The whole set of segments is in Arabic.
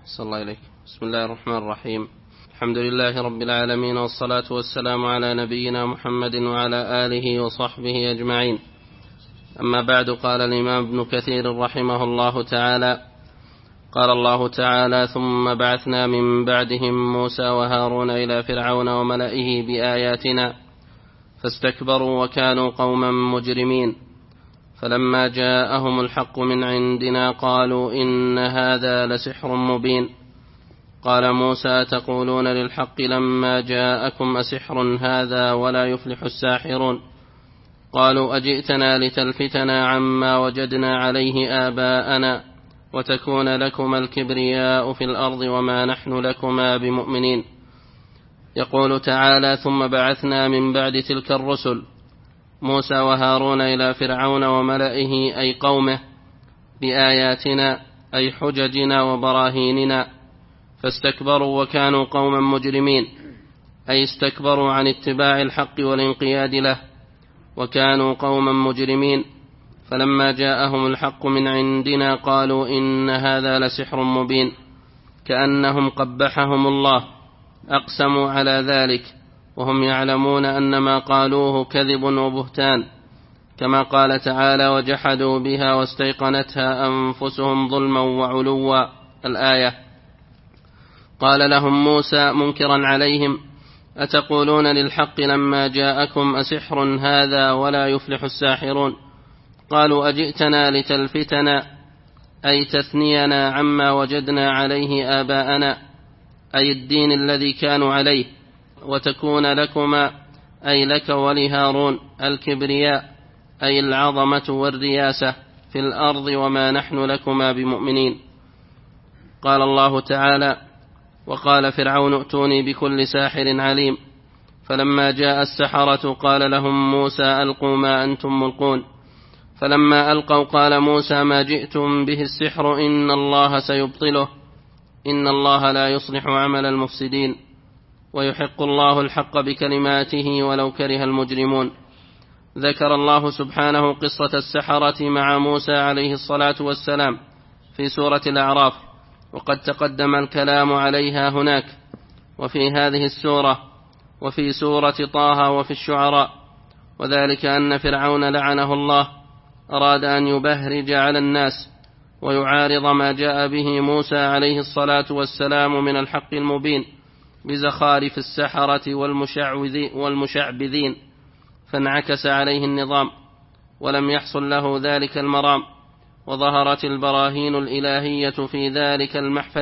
صلى الله عليك. بسم الله الرحمن الرحيم. الحمد لله رب العالمين، والصلاة والسلام على نبينا محمد وعلى آله وصحبه أجمعين. أما بعد، قال الإمام ابن كثير رحمه الله تعالى: قال الله تعالى: ثم بعثنا من بعدهم موسى وهارون إلى فرعون وملئه بآياتنا فاستكبروا وكانوا قوما مجرمين، فلما جاءهم الحق من عندنا قالوا إن هذا لسحر مبين. قال موسى: تقولون للحق لما جاءكم أسحر هذا ولا يفلح الساحرون. قالوا أجئتنا لتلفتنا عما وجدنا عليه آباءنا وتكون لكما الكبرياء في الأرض وما نحن لكما بمؤمنين. يقول تعالى: ثم بعثنا من بعد تلك الرسل موسى وهارون إلى فرعون وملئه أي قومه بآياتنا أي حججنا وبراهيننا، فاستكبروا وكانوا قوما مجرمين، أي استكبروا عن اتباع الحق والانقياد له وكانوا قوما مجرمين. فلما جاءهم الحق من عندنا قالوا إن هذا لسحر مبين، كأنهم قبحهم الله، أقسموا على ذلك وهم يعلمون أن ما قالوه كذب وبهتان، كما قال تعالى: وجحدوا بها واستيقنتها أنفسهم ظلما وعلوا. الآية. قال لهم موسى منكرا عليهم: أتقولون للحق لما جاءكم أسحر هذا ولا يفلح الساحرون. قالوا أجئتنا لتلفتنا أي تثنينا عما وجدنا عليه آباءنا أي الدين الذي كانوا عليه، وتكون لكما أي لك ولهارون الكبرياء أي العظمة والرياسة في الأرض وما نحن لكما بمؤمنين. قال الله تعالى: وقال فرعون ائتوني بكل ساحر عليم. فلما جاء السحرة قال لهم موسى ألقوا ما أنتم ملقون. فلما ألقوا قال موسى ما جئتم به السحر إن الله سيبطله إن الله لا يصلح عمل المفسدين ويحق الله الحق بكلماته ولو كره المجرمون. ذكر الله سبحانه قصة السحرة مع موسى عليه الصلاة والسلام في سورة الأعراف، وقد تقدم الكلام عليها هناك وفي هذه السورة وفي سورة طه وفي الشعراء، وذلك أن فرعون لعنه الله أراد أن يبهرج على الناس ويعارض ما جاء به موسى عليه الصلاة والسلام من الحق المبين بزخارف السحرة والمشعبذين، فانعكس عليه النظام ولم يحصل له ذلك المرام، وظهرت البراهين الإلهية في ذلك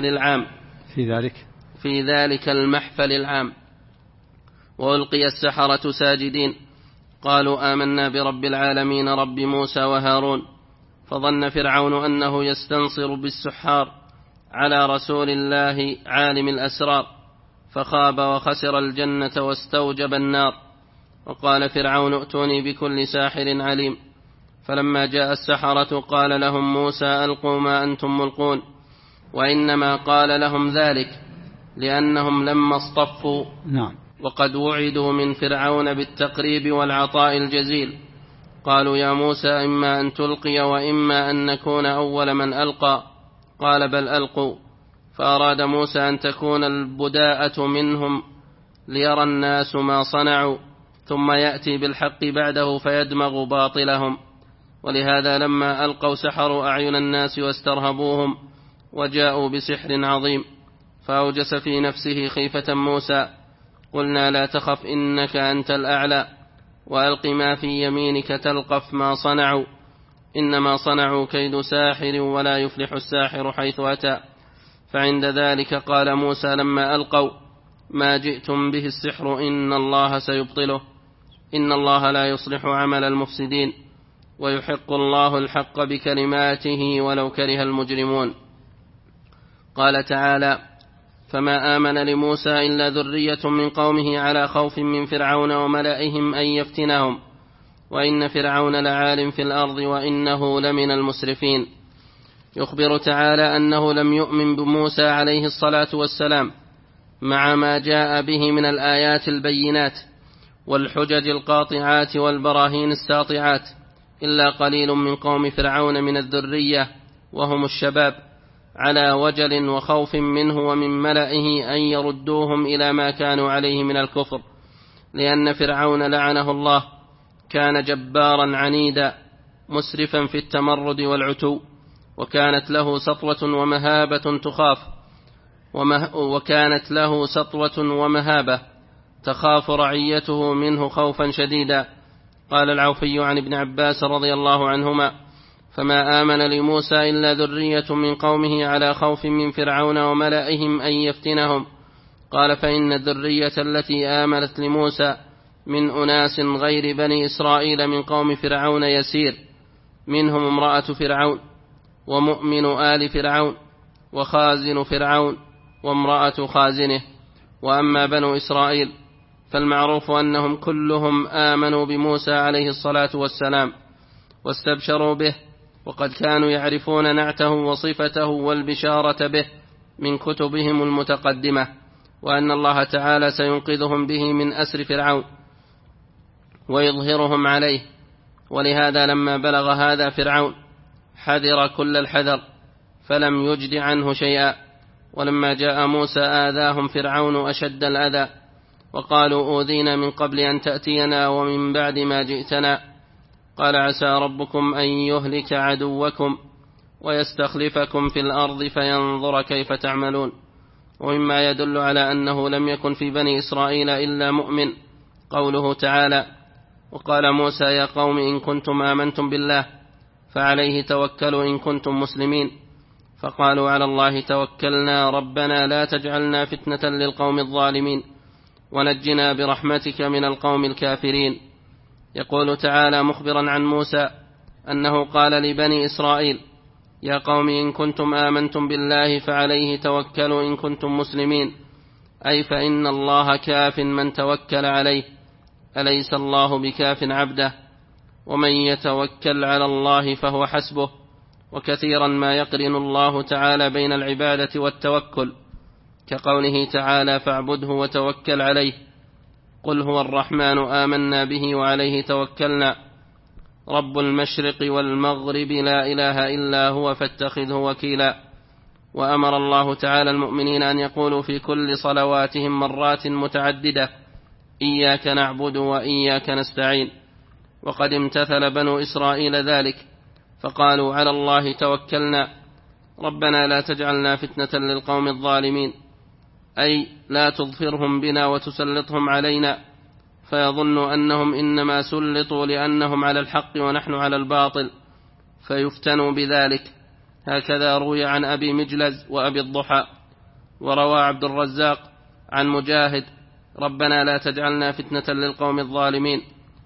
المحفل العام وألقي السحرة ساجدين قالوا آمنا برب العالمين رب موسى وهارون. فظن فرعون أنه يستنصر بالسحار على رسول الله عالم الأسرار، فخاب وخسر الجنة واستوجب النار. وقال فرعون ائتوني بكل ساحر عليم. فلما جاء السحرة قال لهم موسى ألقوا ما أنتم ملقون، وإنما قال لهم ذلك لأنهم لما اصطفوا وقد وعدوا من فرعون بالتقريب والعطاء الجزيل قالوا يا موسى إما أن تلقي وإما أن نكون أول من ألقى. قال بل ألقوا. فأراد موسى أن تكون البداءة منهم ليرى الناس ما صنعوا ثم يأتي بالحق بعده فيدمغ باطلهم، ولهذا لما ألقوا سحروا أعين الناس واسترهبوهم وجاءوا بسحر عظيم، فأوجس في نفسه خيفة موسى. قلنا لا تخف إنك أنت الأعلى وألق ما في يمينك تلقف ما صنعوا إنما صنعوا كيد ساحر ولا يفلح الساحر حيث أتى. فعند ذلك قال موسى لما ألقوا ما جئتم به السحر إن الله سيبطله إن الله لا يصلح عمل المفسدين ويحق الله الحق بكلماته ولو كره المجرمون. قال تعالى: فما آمن لموسى إلا ذرية من قومه على خوف من فرعون وملئهم أن يفتنهم وإن فرعون لعال في الأرض وإنه لمن المسرفين. يخبر تعالى أنه لم يؤمن بموسى عليه الصلاة والسلام مع ما جاء به من الآيات البينات والحجج القاطعات والبراهين الساطعات إلا قليل من قوم فرعون من الذرية وهم الشباب، على وجل وخوف منه ومن ملئه أن يردوهم إلى ما كانوا عليه من الكفر، لأن فرعون لعنه الله كان جبارا عنيدا مسرفا في التمرد والعتو، وكانت له سطوة ومهابة تخاف رعيته منه خوفا شديدا. قال العوفي عن ابن عباس رضي الله عنهما: فما آمن لموسى إلا ذرية من قومه على خوف من فرعون وملئهم أن يفتنهم. قال: فإن الذرية التي آمنت لموسى من أناس غير بني إسرائيل من قوم فرعون يسير، منهم امرأة فرعون، ومؤمن آل فرعون، وخازن فرعون، وامرأة خازنه. وأما بنو إسرائيل فالمعروف أنهم كلهم آمنوا بموسى عليه الصلاة والسلام واستبشروا به، وقد كانوا يعرفون نعته وصفته والبشارة به من كتبهم المتقدمة، وأن الله تعالى سينقذهم به من أسر فرعون ويظهرهم عليه. ولهذا لما بلغ هذا فرعون حذر كل الحذر فلم يجد عنه شيئا، ولما جاء موسى آذاهم فرعون أشد الأذى، وقالوا: أوذينا من قبل أن تأتينا ومن بعد ما جئتنا. قال: عسى ربكم أن يهلك عدوكم ويستخلفكم في الأرض فينظر كيف تعملون. ومما يدل على أنه لم يكن في بني إسرائيل إلا مؤمن قوله تعالى: وقال موسى يا قوم إن كنتم آمنتم بالله فعليه توكلوا إن كنتم مسلمين. فقالوا على الله توكلنا ربنا لا تجعلنا فتنة للقوم الظالمين ونجنا برحمتك من القوم الكافرين. يقول تعالى مخبرا عن موسى أنه قال لبني إسرائيل: يا قوم إن كنتم آمنتم بالله فعليه توكلوا إن كنتم مسلمين، أي فإن الله كاف من توكل عليه، أليس الله بكاف عبده؟ ومن يتوكل على الله فهو حسبه. وكثيرا ما يقرن الله تعالى بين العبادة والتوكل، كقوله تعالى: فاعبده وتوكل عليه، قل هو الرحمن آمنا به وعليه توكلنا، رب المشرق والمغرب لا إله إلا هو فاتخذه وكيلا. وأمر الله تعالى المؤمنين أن يقولوا في كل صلواتهم مرات متعددة: إياك نعبد وإياك نستعين. وقد امتثل بنو إسرائيل ذلك فقالوا على الله توكلنا ربنا لا تجعلنا فتنة للقوم الظالمين، أي لا تظفرهم بنا وتسلطهم علينا فيظن أنهم إنما سلطوا لأنهم على الحق ونحن على الباطل فيفتنوا بذلك. هكذا روي عن أبي مجلز وأبي الضحى. وروى عبد الرزاق عن مجاهد: ربنا لا تجعلنا فتنة للقوم الظالمين،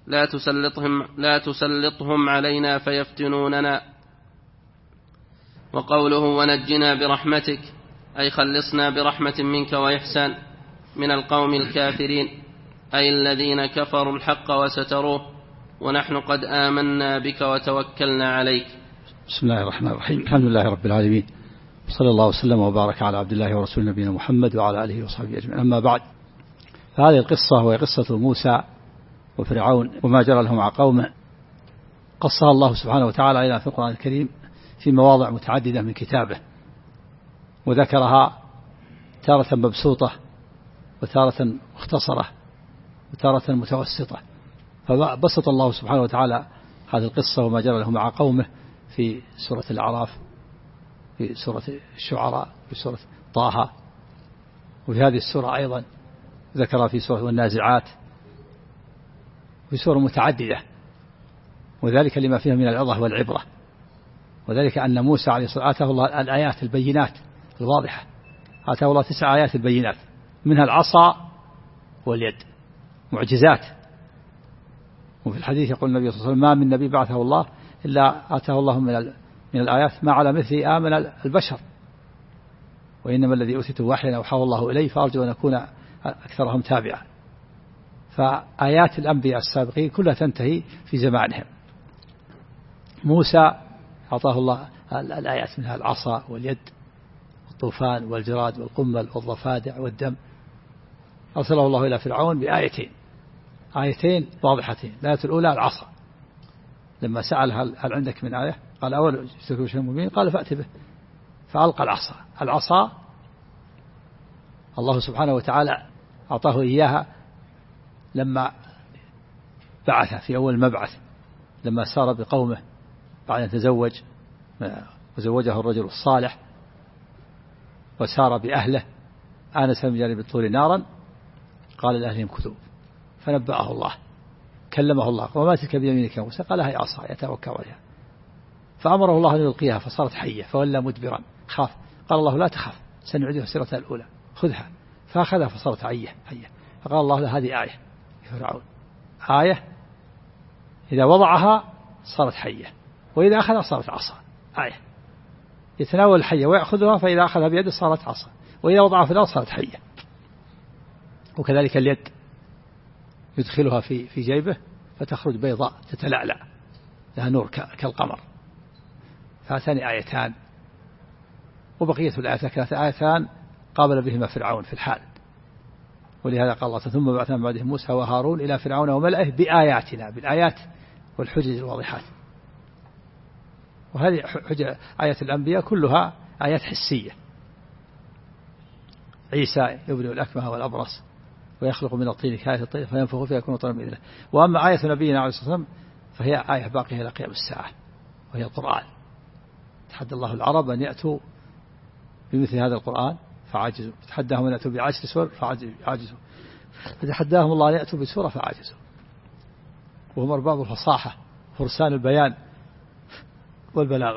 لا تسلطهم علينا فيفتنوننا. وقوله ونجنا برحمتك أي خلصنا برحمة منك وإحسان من القوم الكافرين، أي الذين كفروا الحق وستروه، ونحن قد آمنا بك وتوكلنا عليك. بسم الله الرحمن الرحيم. الحمد لله رب العالمين، صلى الله وسلم وبارك على عبد الله ورسول نبينا محمد وعلى آله وصحبه أجمعين. أما بعد، فهذه القصة وهي قصة موسى وفرعون وما جرى له مع قومه قصها الله سبحانه وتعالى إلى في القرآن الكريم في مواضع متعددة من كتابه، وذكرها تارة مبسوطة وتارة مختصرة وتارة متوسطة. فبسط الله سبحانه وتعالى هذه القصة وما جرى له مع قومه في سورة الأعراف، في سورة الشعراء، في سورة طه، وفي هذه السورة أيضا ذكر في سورة النازعات، في سورة متعددة، وذلك لما فيها من العظة والعبرة. وذلك أن موسى عليه الصلاة والسلام آتاه الله الآيات البينات الواضحة، آتاه الله 9 آيات البينات، منها العصا واليد، معجزات. وفي الحديث يقول النبي صلى الله عليه وسلم: ما من نبي بعثه الله إلا آتاه الله من الآيات ما على مثل آمن البشر، وإنما الذي أوتيته وحيا أوحاه الله إليه فأرجو أن أكون أكثرهم تابعا. فآيات الأنبياء السابقين كلها تنتهي في زمانهم. موسى أعطاه الله الآيات، منها العصا واليد والطوفان والجراد والقمل والضفادع والدم. أرسله الله إلى فرعون آيتين واضحتين. الآية الأولى العصا، لما سأل هل عندك من آية؟ قال: أول جئتك بشيء مبين، قال: فأت به. فألقى العصا الله سبحانه وتعالى أعطاه إياها لما بعث في أول مبعث، لما سار بقومه بعد أن تزوج وزوجه الرجل الصالح وسار بأهله، آنس من جانب الطور نارا قال لأهلهم كثوا، فنبأه الله، كلمه الله، وما تلك بيمينك يا موسى؟ قال هي عصا يتوكل عليها، فأمره الله أن يلقيها فصارت حية فولى مدبرا خاف، قال الله لا تخاف سنعيدها سيرتها الأولى، خذها، فأخذها فصارت حية. فقال الله له هذه آية فرعون، آية إذا وضعها صارت حية، وإذا أخذها صارت عصا، آية يتناول الحية ويأخذها، فإذا أخذها بيده صارت عصا، وإذا وضعها في الأرض صارت حية. وكذلك اليد يدخلها في جيبه فتخرج بيضاء تتلألأ لها نور كالقمر. فهاتان آيتان، وبقية الآيات كانت آيتان قابل بهما فرعون في الحال، ولهذا قال الله ثم بعثنا من بعدهم موسى وهارون إلى فرعون وملئه بآياتنا، بالآيات والحجج الواضحات. وهذه آيات الأنبياء كلها آيات حسية، عيسى يبرئ الأكمه والأبرص ويخلق من الطين كآية الطير فينفخ فيها يكون طيرا بإذن الله. وأما آية نبينا عليه الصلاة والسلام فهي آية باقية إلى قيام الساعة، وهي القرآن. تحدى الله العرب أن يأتوا بمثل هذا القرآن فعاجزوا، تحداهم أن يأتوا بعشر سور فعاجزوا، فتحداهم الله أن يأتوا بسورة فعاجزوا. وهم أرباب الفصاحة فرسان البيان والبلاغة،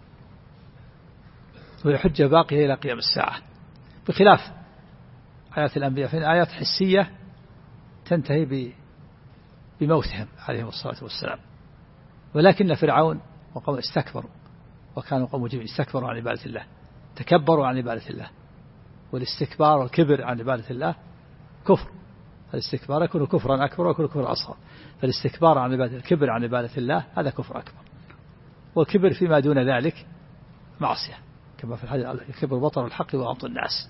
وهي حجة باقية إلى قيام الساعة، بخلاف آيات الأنبياء فإن آيات حسية تنتهي بموتهم عليهم الصلاة والسلام. ولكن فرعون وقوم استكبروا وكانوا قوم مجرمين، استكبروا عن عبادة الله، تكبروا عن عبادة الله، والاستكبار والكبر عن عبادة الله كفر. الاستكبار يكون كفرا أكبر ويكون كفرا أصغر، فالاستكبار عن عبادة، الكبر عن عبادة الله هذا كفر أكبر، والكبر فيما دون ذلك معصية، كما في الحديث الكبر بطر الحق وغمط الناس.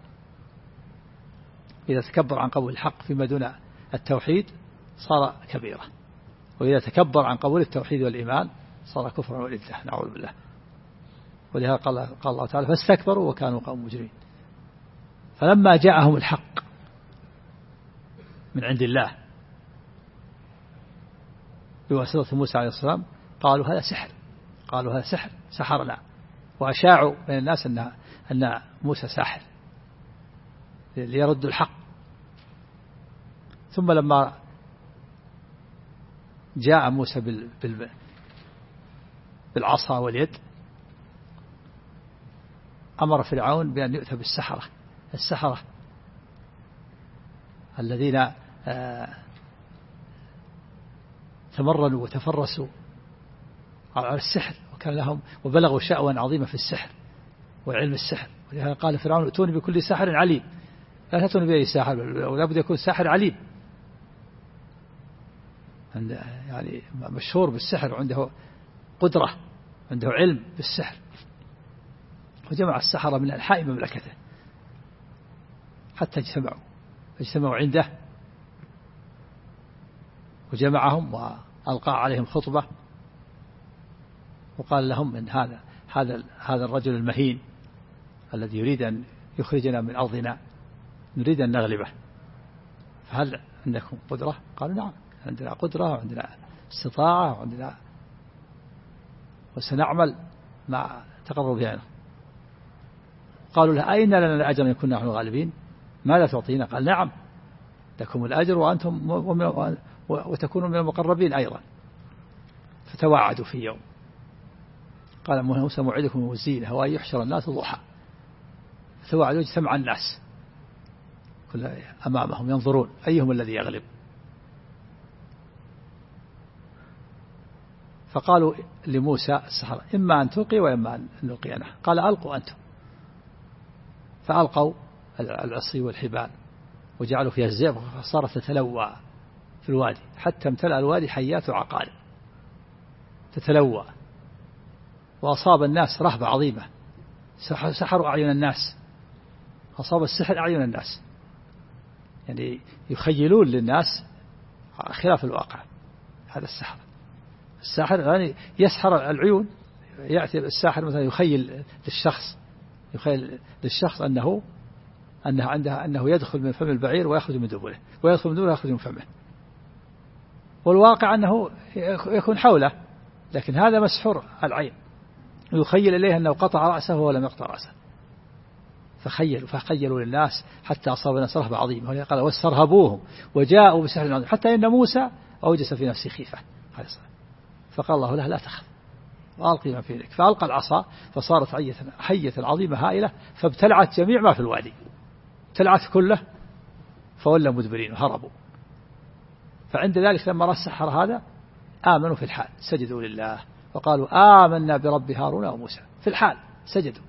إذا تكبر عن قبول الحق فيما دون التوحيد صار كبيرة، وإذا تكبر عن قبول التوحيد والإيمان صار كفرا والإذة، نعوذ بالله. ولهذا قال الله تعالى فاستكبروا وكانوا قوم مجرمين. فلما جاءهم الحق من عند الله بواسطة موسى عليه السلام قالوا هذا سحر، قالوا هذا سحر سحرنا، وأشاعوا بين الناس أن موسى ساحر ليردوا الحق. ثم لما جاء موسى بالعصا واليد أمر فرعون بأن يؤتى السحرة الذين تمرنوا وتفرسوا على السحر وكان لهم وبلغوا شأوا عظيما في السحر وعلم السحر. ولهذا قال فرعون ائتوني بكل ساحر عليم، لا تأتوني بأي ساحر، ولا بد يكون ساحر عليم، يعني مشهور بالسحر، عنده قدرة، عنده علم بالسحر. وجمع السحرة من أنحاء مملكته حتى اجتمعوا عنده، وجمعهم وألقى عليهم خطبة وقال لهم من هذا الرجل المهين الذي يريد أن يخرجنا من أرضنا نريد أن نغلبه، فهل عندكم قدرة؟ قالوا نعم عندنا قدرة وعندنا استطاعة وعندنا وسنعمل ما تقرب بينه. قالوا له أين لنا الأجر إن كنا نحن غالبين؟ ماذا تعطينا؟ قال نعم لكم الأجر وأنتم وتكونوا من المقربين أيضا. فتواعدوا في يوم، قال موسى موعدكم والزينة وأن يحشر الناس ضحى، فتواعدوا اجتمع الناس كل أمامهم ينظرون أيهم الذي يغلب. فقالوا لموسى السحرة إما أن تلقي وإما أن نلقي أنا، قال ألقوا أنتم. فألقوا العصي والحبال وجعلوا فيها الزئب فصارت تتلوى في الوادي حتى امتلأ الوادي حيات وعقارب تتلوى، وأصاب الناس رهبة عظيمة، سحروا أعين الناس، أصاب السحر أعين الناس، يعني يخيلون للناس خلاف الواقع. هذا الساحر يعني يسحر العيون، يأتي الساحر مثلا يخيل للشخص يخيل للشخص أنه عنده أنه يدخل من فم البعير ويخرج من دبره، ويدخل من دبره ويخرج من فمه، والواقع أنه يكون حوله، لكن هذا مسحور العين، ويخيل إليه أنه قطع رأسه وهو لم يقطع رأسه. فخيلوا للناس حتى أصاب الناس رهبة عظيمة، قال واسترهبوهم وجاءوا بسحر عظيم حتى إن موسى أوجس في نفسه خيفة، فقال الله له لا تخف وألقي ما في يدك، فألقى العصا فصارت حية عظيمة هائلة فابتلعت جميع ما في الوادي، ابتلعت كله، فولوا مدبرين وهربوا. فعند ذلك لما رأى السحر هذا آمنوا في الحال، سجدوا لله وقالوا آمنا برب هارون وموسى، في الحال سجدوا.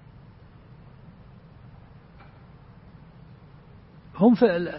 هم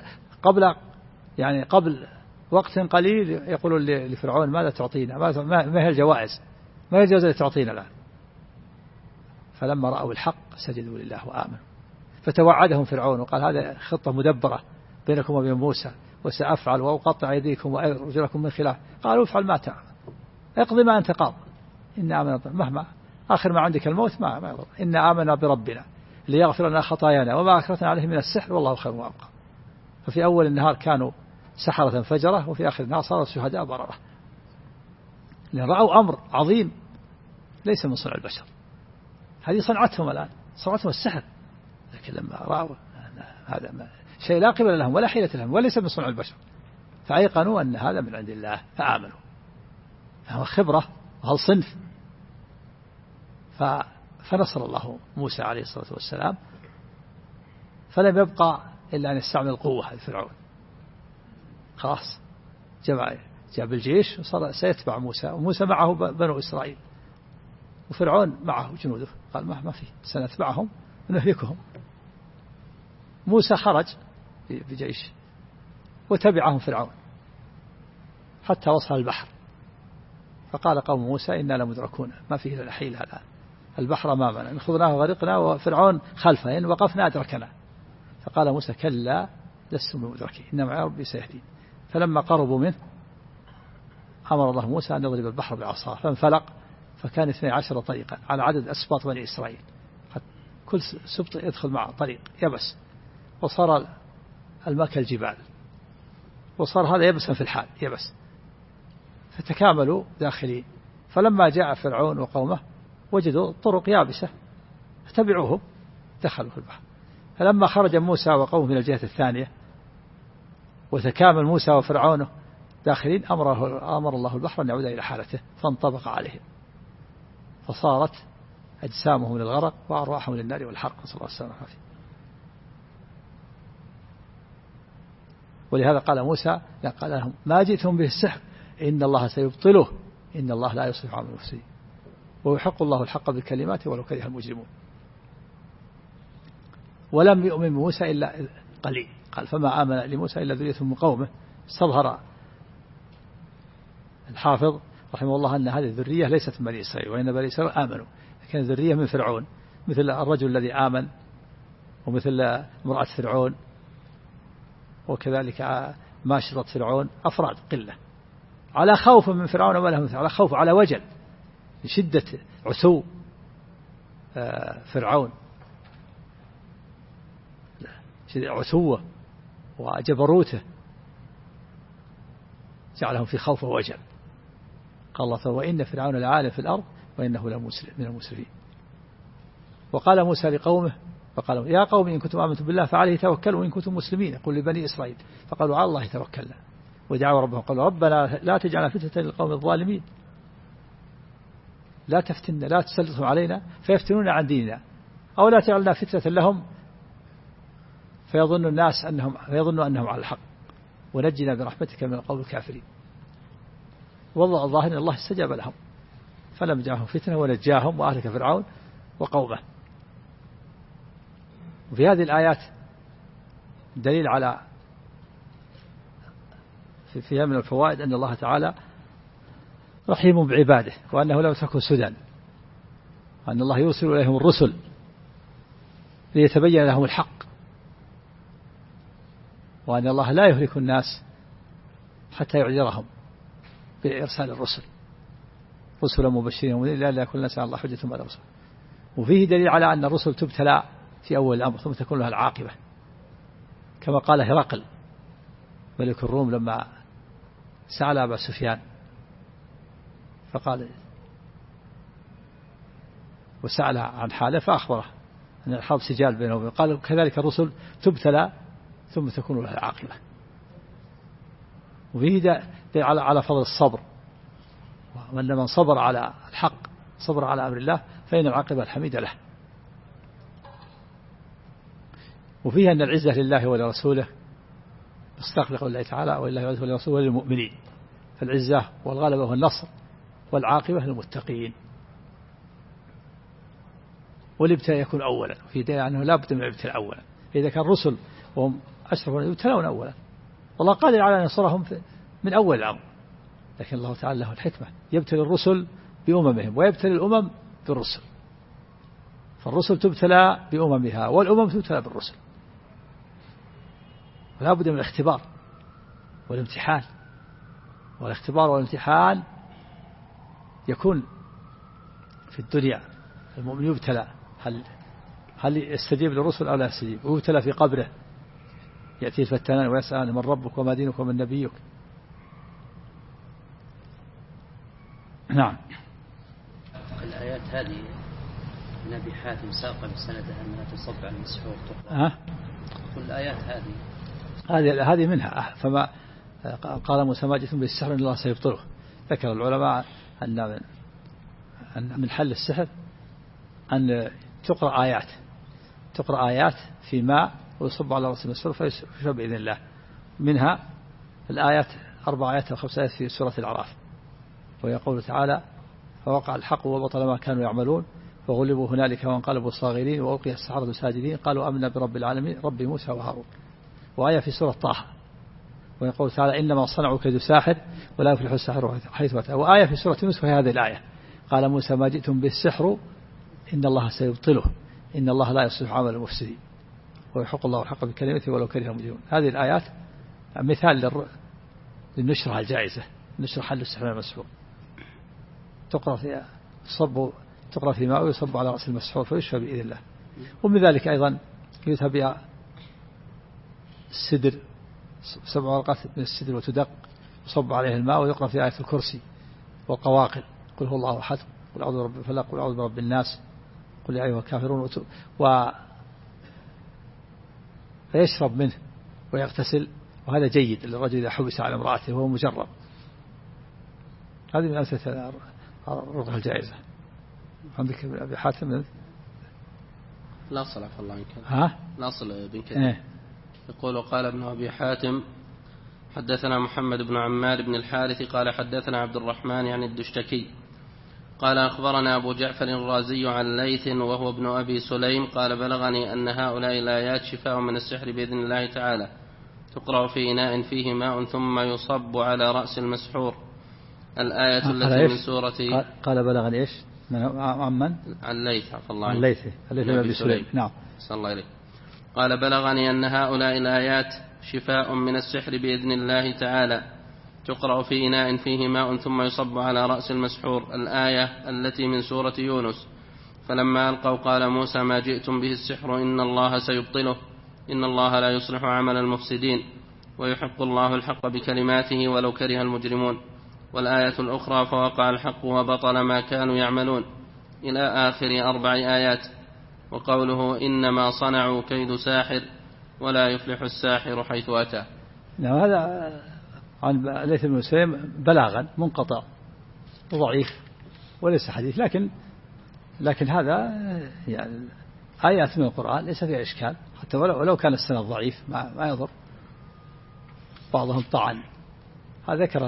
قبل وقت قليل يقولون لفرعون ماذا تعطينا، ما هي الجوائز، ما هي الجوائز التي تعطينا الآن. فلما رأوا الحق سجدوا لله وآمنوا. فتوعدهم فرعون وقال هذا خطة مدبرة بينكم وبين موسى، وسأفعل وأقطع أيديكم وأرجلكم من خلاف. قالوا افعل ما تعمل، اقضي ما أنت قاض، إنا آمنا مهما آخر ما عندك الموت ما يضر، إنا آمنا بربنا ليغفر لنا خطايانا وما أكرهتنا عليه من السحر والله خير وأبقى. ففي أول النهار كانوا سحرة فجرة، وفي آخر النهار صاروا شهداء بررة، لأن رأوا أمر عظيم ليس من صنع البشر. هذه صنعتهم الآن، صنعتهم السحر، لكن لما رأوا هذا شيء لا قبل لهم ولا حيلة لهم وليس من صنع البشر، فأيقنوا أن هذا من عند الله فآمنوا. هو خبرة وهل صنف. فنصر الله موسى عليه الصلاة والسلام، فلم يبقى إلا أن يستعمل القوة فرعون، خلاص جاب الجيش وصار سيتبع موسى، وموسى معه بنو إسرائيل، وفرعون معه جنوده، قال ما في سنتبعهم ونهلكهم. موسى خرج بجيش وتبعهم فرعون حتى وصل البحر، فقال قوم موسى إنا لمدركون ما فيه إلا الحيل، الآن البحر أمامنا إن خذناه وغرقنا وفرعون خلفه إن وقفنا أدركنا. فقال موسى كلا لستم بمدركين إن معي ربي سيهدين. فلما قربوا منه أمر الله موسى أن يضرب البحر بعصاه فانفلق، فكان 12 طريقا على عدد أسباط بني إسرائيل، كل سبط يدخل مع طريق يبس، وصار الماء كالجبال، وصار هذا يبسا في الحال يبس، فتكاملوا داخلين. فلما جاء فرعون وقومه وجدوا طرق يابسة فتبعوهم دخلوا في البحر. فلما خرج موسى وقومه من الجهة الثانية وتكامل موسى وفرعونه داخلين أمر الله البحر أن يعود إلى حالته فانطبق عليهم، فصارت أجسامهم للغرق وأرواحهم للنار والحرق، صلى الله عليه وسلم. ولهذا قال موسى قال لهم ما جئتم به السحر إن الله سيبطله إن الله لا يصلح عمل المفسدين ويحق الله الحق بالكلمات ولو كره المجرمون. ولم يؤمن موسى إلا قليل، قال فما آمن لموسى إلا ذرية من قومه. استظهر الحافظ رحمه الله أن هذه الذرية ليست من بني إسرائيل، وإن بني إسرائيل آمنوا، لكن الذرية من فرعون، مثل الرجل الذي آمن، ومثل امرأة فرعون، وكذلك ماشطة فرعون، أفراد قلة على خوف من فرعون وما له، على خوف على وجل لشدة عتو فرعون، عتوه وجبروته جعلهم في خوف ووجل. قال الله تعالى وإن فرعون لعال في الأرض وإنه من المسرفين. وقال موسى لقومه فقالوا يا قوم إن كنتم آمنتم بالله فعليه توكلوا وإن كنتم مسلمين. قل لبني إسرائيل فقالوا على الله توكلنا ودعوا ربهم قالوا ربنا لا تجعلنا فتنة للقوم الظالمين، لا تفتنا لا تسلطهم علينا فيفتنون عن ديننا، أو لا تجعلنا فتنة لهم فيظن الناس أنهم على الحق ونجنا برحمتك من القوم الكافرين. والله الظاهر أن الله استجاب لهم فلم جاءهم فتنة ونجاهم وأهلك فرعون وقومه. وفي هذه الآيات دليل على فيها من الفوائد أن الله تعالى رحيم بعباده، وأنه لم تكن سدى، وأن الله يرسل إليهم الرسل ليتبين لهم الحق، وأن الله لا يهلك الناس حتى يعذرهم بإرسال الرسل رسلا مبشرين ومنذرين لئلا يكون الناس على الله حجة بعد الرسل. وفيه دليل على أن الرسل تبتلى في أول الأمر ثم تكون لها العاقبة، كما قال هرقل ملك الروم لما سأل أبا سفيان فقال وسأل عن حاله فأخبره أن الحرب سجال بينهم، قال كذلك الرسل تبتلى ثم تكون لها العاقبة. وفيه دليل على فضل الصبر، وأن من صبر على الحق صبر على أمر الله فإن العاقبة الحميدة له. وفيه أن العزة لله ولرسوله مصداق لقول الله تعالى ولله ولرسوله وللمؤمنين، فالعزة والغلبة والنصر والعاقبة للمتقين. والابتلاء يكون أولا، في دليل أنه لا بد من الابتلاء أولا، إذا كان الرسل وهم أشرفون يبتلون أولا، والله قادر على أن ينصرهم من أول الأمر، لكن الله تعالى له الحكمة يبتلي الرسل بأممهم ويبتلي الأمم بالرسل، فالرسل تبتلى بأممها والأمم تبتلى بالرسل، ولا بد من الاختبار والامتحان. والاختبار والامتحان يكون في الدنيا، المؤمن يبتلى هل يستجيب للرسل أو لا يستجيب، ويبتلى في قبره يأتي الفتنان ويسأل من ربك وما دينك ومن نبيك. نعم. الآيات هذه من أبي حاتم ساق بسندها أنها تصب على المسحور تقرأ. كل الآيات هذه منها، فما قال موسى ما جئتم بالسحر إن الله سيبطله. ذكر العلماء أن من حل السحر أن تقرأ آيات في ماء ويصب على رأس المسحور فيشرب بإذن الله. منها الآيات 4 آيات أو 5 آيات في سورة الأعراف، ويقول تعالى فوقع الحق وبطل ما كانوا يعملون فغلبوا هنالك وانقلبوا صاغرين وألقي السحرة ساجدين قالوا آمنا برب العالمين رب موسى وهارون. وآية في سورة طه ويقول تعالى إنما صنعوا كيد ساحر ولا يفلح الساحر حيث أتى. وآية في سورة يونس وهي هذه الآية قال موسى ما جئتم بالسحر إن الله سيبطله إن الله لا يصلح عمل المفسدين ويحق الله الحق بكلمته ولو كره المجرمون. هذه الآيات مثال للنشرة الجائزة، نشر حل السحر المسحور، تقرأ في ماء ويصب على رأس المسحور فيشفى بإذن الله. ومن ذلك أيضا يذهب بها السدر 7 ورقات من السدر وتدق وصب عليه الماء ويقرأ في آية الكرسي والقواقل قل هو الله أحد قل أعوذ برب الفلق قل أعوذ برب الناس قل يا أيها الكافرون فيشرب منه ويغتسل، وهذا جيد للرجل إذا حبس على امرأته وهو مجرب. هذه من أمثلة الرقية الجائزة. عندك أبي حاتم لا صل عفى الله عنك لا صل بن كثير يقول قال ابن أبي حاتم حدثنا محمد بن عمار بن الحارث قال حدثنا عبد الرحمن عن الدشتكي قال أخبرنا أبو جعفر الرازي عن ليث وهو ابن أبي سليم قال بلغني أن هؤلاء الآيات شفاء من السحر بإذن الله تعالى تقرأ في إناء فيه ماء ثم يصب على رأس المسحور. الآية التي من سورة قال بلغني إيش عن ليث عفى الله عن ليث بن أبي سليم. نعم. صلى الله عليه. قال بلغني أن هؤلاء الآيات شفاء من السحر بإذن الله تعالى تقرأ في إناء فيه ماء ثم يصب على رأس المسحور. الآية التي من سورة يونس فلما ألقوا قال موسى ما جئتم به السحر إن الله سيبطله إن الله لا يصلح عمل المفسدين ويحق الله الحق بكلماته ولو كره المجرمون. والآية الأخرى فوقع الحق وبطل ما كانوا يعملون إلى آخر 4 آيات. وقوله إنما صنعوا كيد ساحر ولا يفلح الساحر حيث أتى. نعم. هذا عن ليث بن سليم بلاغا منقطع وضعيف وليس حديث، لكن هذا يعني آيات من القرآن ليس فيها إشكال، حتى ولو كان السند ضعيف ما يضر. بعضهم طعن. هذا ذكر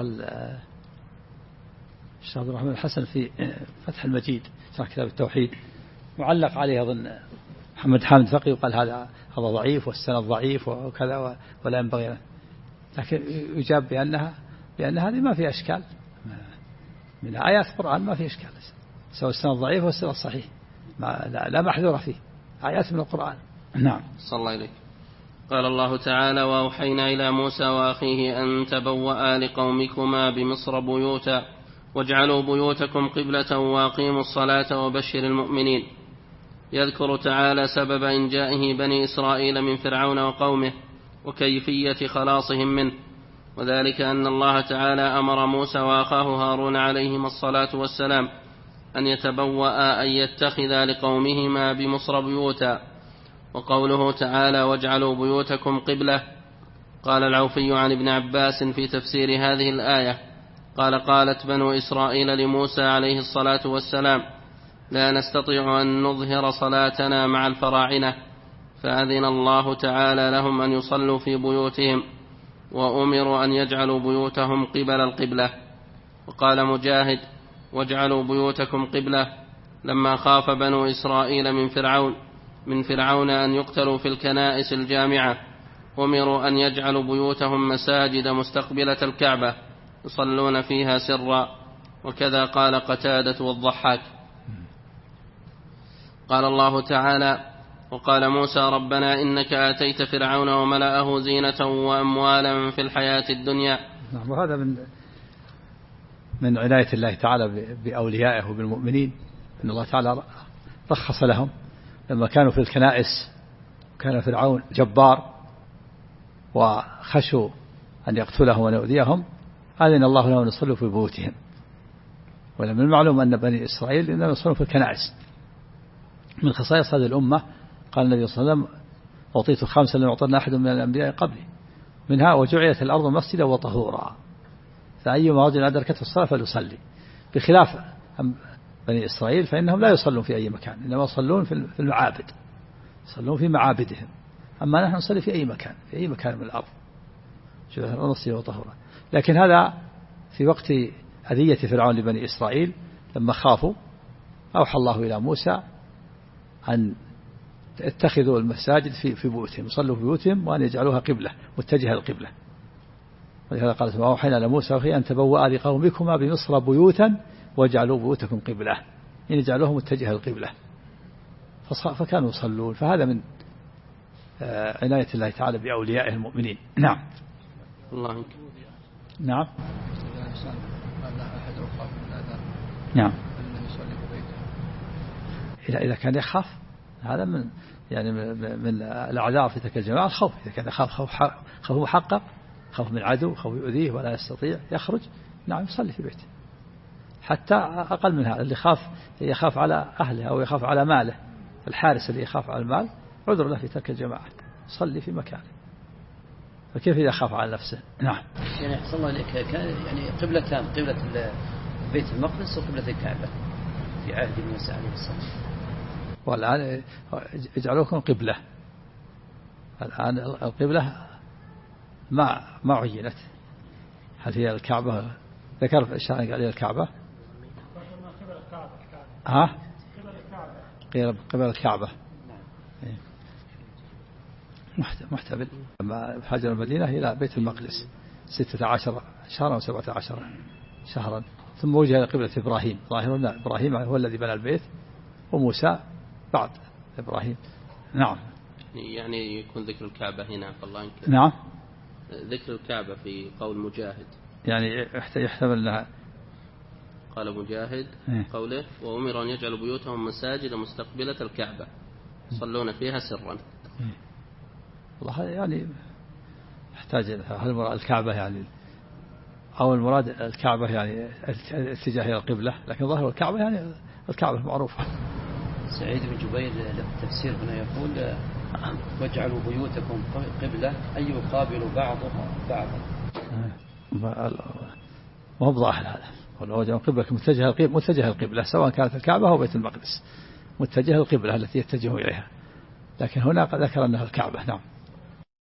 الشيخ عبد الرحمن الحسن في فتح المجيد في كتاب التوحيد معلق عليه أظن محمد حامد فقي وقال هذا ضعيف والسند ضعيف وكذا ولا ينبغي، لكن يجاب بأن هذه ما فيها إشكال من آيات القرآن، ما فيها إشكال سواء السند ضعيف والسند صحيح لا محذور فيه، آيات من القرآن. نعم. صلى الله عليه. قال الله تعالى وأوحينا إلى موسى وأخيه أن تبوأ لقومكما بمصر بيوتا واجعلوا بيوتكم قبلة وأقيموا الصلاة وبشر المؤمنين. يذكر تعالى سبب إنجائه بني إسرائيل من فرعون وقومه وكيفية خلاصهم منه، وذلك أن الله تعالى أمر موسى وأخاه هارون عليهما الصلاة والسلام أن يتبوأ أن يتخذا لقومهما بمصر بيوتا. وقوله تعالى واجعلوا بيوتكم قبلة، قال العوفي عن ابن عباس في تفسير هذه الآية قال قالت بنو إسرائيل لموسى عليه الصلاة والسلام لا نستطيع أن نظهر صلاتنا مع الفراعنة، فأذن الله تعالى لهم أن يصلوا في بيوتهم، وأمروا أن يجعلوا بيوتهم قبل القبلة. وقال مجاهد واجعلوا بيوتكم قبلة لما خاف بنو إسرائيل من فرعون أن يقتلوا في الكنائس الجامعة، أمروا أن يجعلوا بيوتهم مساجد مستقبلة الكعبة يصلون فيها سرا. وكذا قال قتادة والضحاك. قال الله تعالى وقال موسى ربنا إنك آتيت فرعون وملأه زينة وأموالا في الحياة الدنيا. وهذا من عناية الله تعالى بأوليائه وبالمؤمنين، أن الله تعالى رخص لهم لما كانوا في الكنائس، كان فرعون جبار وخشوا أن يقتلهم ويؤذيهم، أذن الله لهم أن يصلوا في بيوتهم. ولمن المعلوم أن بني إسرائيل إنما يصلون في الكنائس. من خصائص هذه الأمة قال النبي صلى الله عليه وسلم أعطيت 5 لم يعطنا أحد من الأنبياء قبلي، منها وجعلت الأرض مسجدا وطهورا، فأيما رجل أدركته الصلاة فليصلي. بخلاف بني إسرائيل فإنهم لا يصلون في أي مكان، إنما يصلون في المعابد، يصلون في معابدهم. أما نحن نصلي في أي مكان من الأرض مسجدا وطهورا. لكن هذا في وقت أذية فرعون لبني إسرائيل لما خافوا، أوحى الله إلى موسى أن اتخذوا المساجد في بيوتهم، يصلوا في بيوتهم، وأن يجعلوها قبلة متجهة القبلة. ولهذا قالت وأوحينا إلى موسى وأخيه أن تبوأ لقومكما بمصر بيوتا واجعلوا بيوتكم قبلة، يعني يجعلوها متجهة القبلة، فكانوا يصلون. فهذا من عناية الله تعالى بأوليائه المؤمنين. نعم. الله نعم. نعم. إذا كان يخاف، هذا من الأعذار في تلك الجماعة الخوف. إذا كان يخاف خوف محقق، خوف من عدو، خوف يؤذيه ولا يستطيع يخرج، نعم يصلي في بيته. حتى أقل من هذا اللي يخاف على أهله أو يخاف على ماله، الحارس اللي يخاف على المال عذر له في تلك الجماعة، صلي في مكانه. فكيف إذا خاف على نفسه؟ نعم. يعني أحسن الله إليك، كان يعني قبلتان، قبلة بيت المقدس وقبلة الكعبة في عهد موسى عليه السلام، والآن اجعلوكم قبلة. الآن القبلة ما عينت، هل هي الكعبة؟ ذكر الشارع قال هي الكعبة. قبل الكعبة محتمل. أما هاجر المدينة إلى بيت المقدس 16 شهرا و17 شهرا، ثم وجه إلى قبلة إبراهيم. إبراهيم هو الذي بنى البيت، وموسى بعد إبراهيم. نعم. يعني يكون ذكر الكعبة هنا فالله ينكر. نعم. ذكر الكعبة في قول مجاهد، يعني يحتمل أنها قال مجاهد قوله وأمر أن يجعلوا بيوتهم مساجد مستقبلة الكعبة يصلون فيها سرا. والله يعني يحتاج هل المراد الكعبة يعني، أو المراد الكعبة يعني اتجاه إلى القبلة، لكن ظاهر الكعبة يعني الكعبة المعروفة. سعيد بن جبير التفسير هنا يقول واجعلوا بيوتكم قبلة أي يقابل بعضها بعضا. وهو ظاهر هذا، وجعلوا قبلة متجهة القبلة، سواء كانت الكعبة أو بيت المقدس، متجهة القبلة التي يتجه إليها، لكن هنا ذكر أنها الكعبة. نعم.